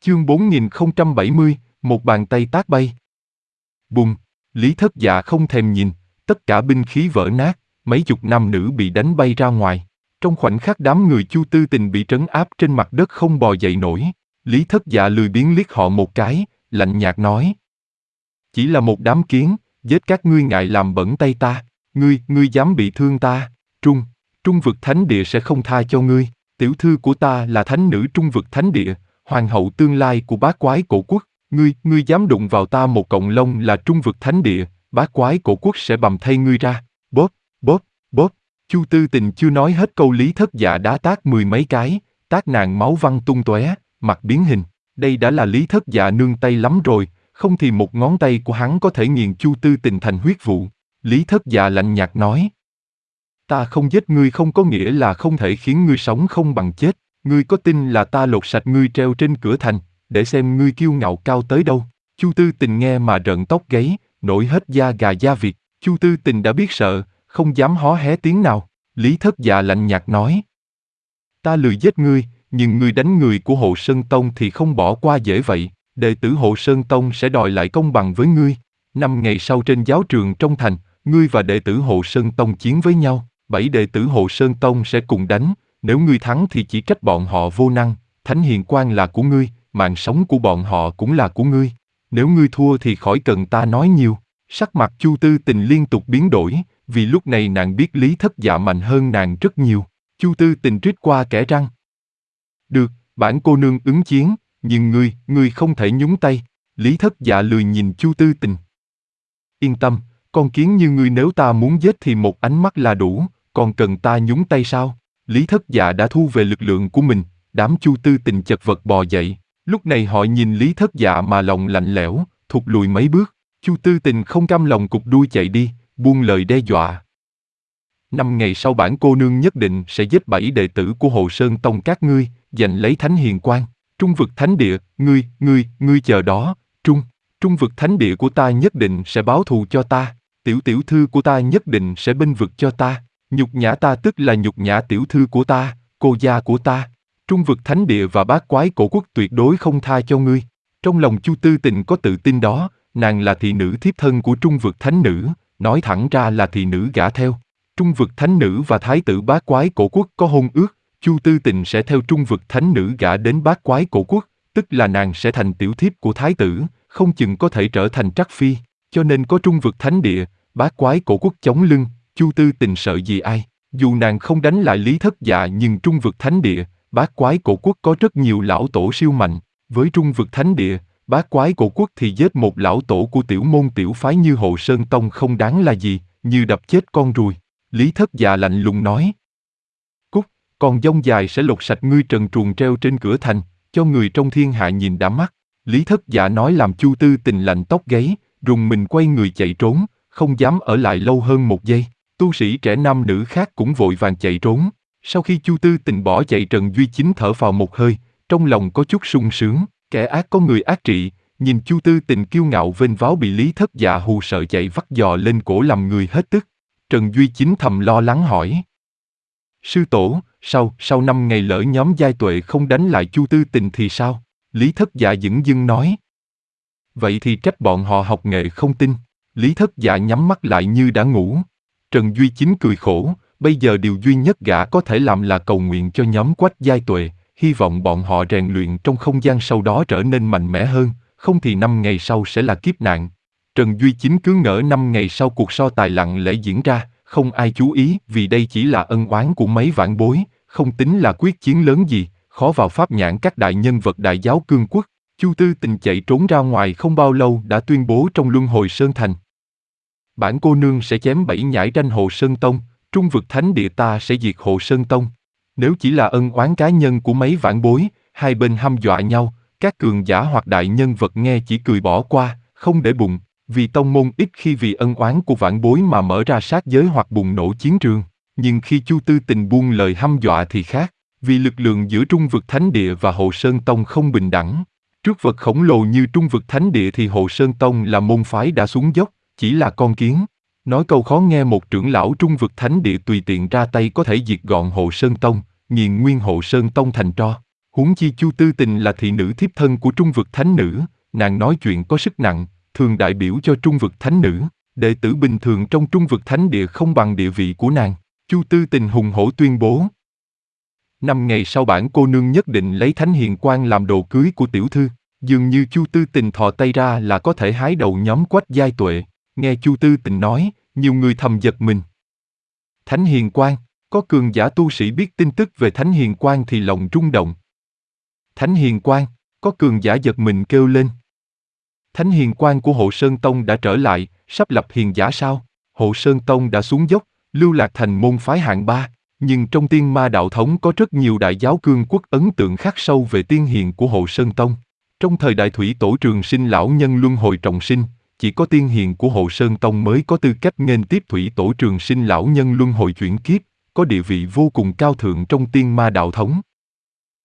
Chương 4070, một bàn tay tát bay. Bùng, Lý Thất Dạ không thèm nhìn, tất cả binh khí vỡ nát, mấy chục nam nữ bị đánh bay ra ngoài. Trong khoảnh khắc đám người Chu Tư Tình bị trấn áp trên mặt đất không bò dậy nổi, Lý Thất Dạ lười biếng liếc họ một cái, lạnh nhạt nói. Chỉ là một đám kiến, giết các ngươi ngại làm bẩn tay ta, ngươi dám bị thương ta, Trung vực thánh địa sẽ không tha cho ngươi, tiểu thư của ta là thánh nữ Trung vực thánh địa, hoàng hậu tương lai của bát quái cổ quốc, ngươi dám đụng vào ta một cọng lông là Trung vực thánh địa, bát quái cổ quốc sẽ bầm thây ngươi ra, bóp, bóp, bóp. Chu Tư Tình chưa nói hết câu Lý Thất Dạ đã tát mười mấy cái, tát nàng máu văng tung tóe, mặt biến hình. Đây đã là Lý Thất Dạ nương tay lắm rồi, không thì một ngón tay của hắn có thể nghiền Chu Tư Tình thành huyết vụ. Lý Thất Dạ lạnh nhạt nói. Ta không giết ngươi không có nghĩa là không thể khiến ngươi sống không bằng chết. Ngươi có tin là ta lột sạch ngươi treo trên cửa thành, để xem ngươi kiêu ngạo cao tới đâu? Chu Tư Tình nghe mà rợn tóc gáy, nổi hết da gà da vịt. Chu Tư Tình đã biết sợ, không dám hó hé tiếng nào. Lý Thất Dạ lạnh nhạt nói. Ta lười giết ngươi, nhưng ngươi đánh người của Hộ Sơn Tông thì không bỏ qua dễ vậy. Đệ tử Hộ Sơn Tông sẽ đòi lại công bằng với ngươi. 5 ngày sau trên giáo trường trong thành, ngươi và đệ tử Hộ Sơn Tông chiến với nhau. 7 đệ tử Hộ Sơn Tông sẽ cùng đánh. Nếu ngươi thắng thì chỉ trách bọn họ vô năng. Thánh hiền quan là của ngươi, mạng sống của bọn họ cũng là của ngươi. Nếu ngươi thua thì khỏi cần ta nói nhiều. Sắc mặt Chu Tư Tình liên tục biến đổi, vì lúc này nàng biết Lý Thất Dạ mạnh hơn nàng rất nhiều. Chu Tư Tình rít qua kẽ răng. Được, bản cô nương ứng chiến, nhưng ngươi không thể nhúng tay. Lý Thất Dạ lười nhìn Chu Tư Tình. Yên tâm, con kiến như ngươi nếu ta muốn giết thì một ánh mắt là đủ, còn cần ta nhúng tay sao? Lý Thất Dạ đã thu về lực lượng của mình, đám Chu Tư Tình chật vật bò dậy. Lúc này họ nhìn Lý Thất Dạ mà lòng lạnh lẽo, thụt lùi mấy bước. Chu Tư Tình không cam lòng cụp đuôi chạy đi, buông lời đe dọa. 5 ngày sau bản cô nương nhất định sẽ giết 7 đệ tử của Hộ Sơn Tông các ngươi, giành lấy thánh hiền quan. Trung vực thánh địa, ngươi chờ đó, Trung vực thánh địa của ta nhất định sẽ báo thù cho ta, tiểu thư của ta nhất định sẽ bênh vực cho ta, nhục nhã ta tức là nhục nhã tiểu thư của ta, cô gia của ta. Trung vực thánh địa và bát quái cổ quốc tuyệt đối không tha cho ngươi. Trong lòng Chu Tư Tình có tự tin đó, nàng là thị nữ thiếp thân của Trung vực thánh nữ, nói thẳng ra là thị nữ gả theo. Trung vực thánh nữ và thái tử bát quái cổ quốc có hôn ước, Chu Tư Tình sẽ theo Trung vực thánh nữ gả đến bát quái cổ quốc, tức là nàng sẽ thành tiểu thiếp của thái tử, không chừng có thể trở thành trắc phi, cho nên có Trung vực thánh địa, bát quái cổ quốc chống lưng, Chu Tư Tình sợ gì ai? Dù nàng không đánh lại Lý Thất Dạ nhưng Trung vực thánh địa, bát quái cổ quốc có rất nhiều lão tổ siêu mạnh, với Trung vực thánh địa, bát quái cổ quốc thì giết một lão tổ của tiểu môn tiểu phái như Hộ Sơn Tông không đáng là gì, như đập chết con ruồi. Lý Thất Dạ lạnh lùng nói. Cút, còn dông dài sẽ lột sạch ngươi trần truồng treo trên cửa thành, cho người trong thiên hạ nhìn đã mắt. Lý Thất Dạ nói làm Chu Tư Tình lạnh tóc gáy, rùng mình quay người chạy trốn, không dám ở lại lâu hơn một giây. Tu sĩ trẻ nam nữ khác cũng vội vàng chạy trốn. Sau khi Chu Tư Tình bỏ chạy Trần Duy Chính thở phào một hơi, trong lòng có chút sung sướng, kẻ ác có người ác trị, nhìn Chu Tư Tình kiêu ngạo vênh váo bị Lý Thất Dạ hù sợ chạy vắt giò lên cổ làm người hết tức. Trần Duy Chính thầm lo lắng hỏi. Sư tổ, sau 5 ngày lỡ nhóm giai tuệ không đánh lại Chu Tư Tình thì sao? Lý Thất Dạ dửng dưng nói. Vậy thì trách bọn họ học nghệ không tin. Lý Thất Dạ nhắm mắt lại như đã ngủ. Trần Duy Chính cười khổ, bây giờ điều duy nhất gã có thể làm là cầu nguyện cho nhóm Quách giai tuệ, hy vọng bọn họ rèn luyện trong không gian sau đó trở nên mạnh mẽ hơn, không thì 5 ngày sau sẽ là kiếp nạn. Trần Duy Chính cứ ngỡ 5 ngày sau cuộc so tài lặng lẽ diễn ra, không ai chú ý vì đây chỉ là ân oán của mấy vạn bối, không tính là quyết chiến lớn gì, khó vào pháp nhãn các đại nhân vật đại giáo cương quốc. Chu Tư Tình chạy trốn ra ngoài không bao lâu đã tuyên bố trong Luân Hồi Sơn Thành. Bản cô nương sẽ chém 7 nhãi ranh Hộ Sơn Tông, Trung vực thánh địa ta sẽ diệt Hộ Sơn Tông. Nếu chỉ là ân oán cá nhân của mấy vạn bối, hai bên hăm dọa nhau, các cường giả hoặc đại nhân vật nghe chỉ cười bỏ qua, không để bụng, vì tông môn ít khi vì ân oán của vạn bối mà mở ra sát giới hoặc bùng nổ chiến trường. Nhưng khi Chu Tư Tình buông lời hăm dọa thì khác, vì lực lượng giữa Trung vực thánh địa và Hộ Sơn Tông không bình đẳng. Trước vật khổng lồ như Trung vực thánh địa thì Hộ Sơn Tông là môn phái đã xuống dốc, chỉ là con kiến. Nói câu khó nghe, một trưởng lão Trung vực thánh địa tùy tiện ra tay có thể diệt gọn Hộ Sơn Tông, nghiền nguyên Hộ Sơn Tông thành tro. Huống chi Chu Tư Tình là thị nữ thiếp thân của Trung Vực Thánh Nữ, nàng nói chuyện có sức nặng, thường đại biểu cho Trung Vực Thánh Nữ, đệ tử bình thường trong Trung Vực Thánh Địa không bằng địa vị của nàng. Chu Tư Tình hùng hổ tuyên bố. 5 ngày sau bản cô nương nhất định lấy Thánh Hiền Quan làm đồ cưới của tiểu thư. Dường như Chu Tư Tình thò tay ra là có thể hái đầu nhóm Quách Giai Tuệ. Nghe Chu Tư Tình nói, nhiều người thầm giật mình. Thánh Hiền Quan, có cường giả tu sĩ biết tin tức về Thánh Hiền Quan thì lòng rung động. Thánh Hiền Quan, có cường giả giật mình kêu lên. Thánh Hiền Quan của Hộ Sơn Tông đã trở lại, sắp lập hiền giả sao? Hộ Sơn Tông đã xuống dốc, lưu lạc thành môn phái hạng 3, nhưng trong Tiên Ma đạo thống có rất nhiều đại giáo cương quốc ấn tượng khắc sâu về tiên hiền của Hộ Sơn Tông. Trong thời đại thủy tổ Trường Sinh lão nhân luân hồi trọng sinh, chỉ có tiên hiền của Hộ Sơn Tông mới có tư cách nghênh tiếp thủy tổ Trường Sinh lão nhân luân hồi chuyển kiếp, có địa vị vô cùng cao thượng trong Tiên Ma đạo thống.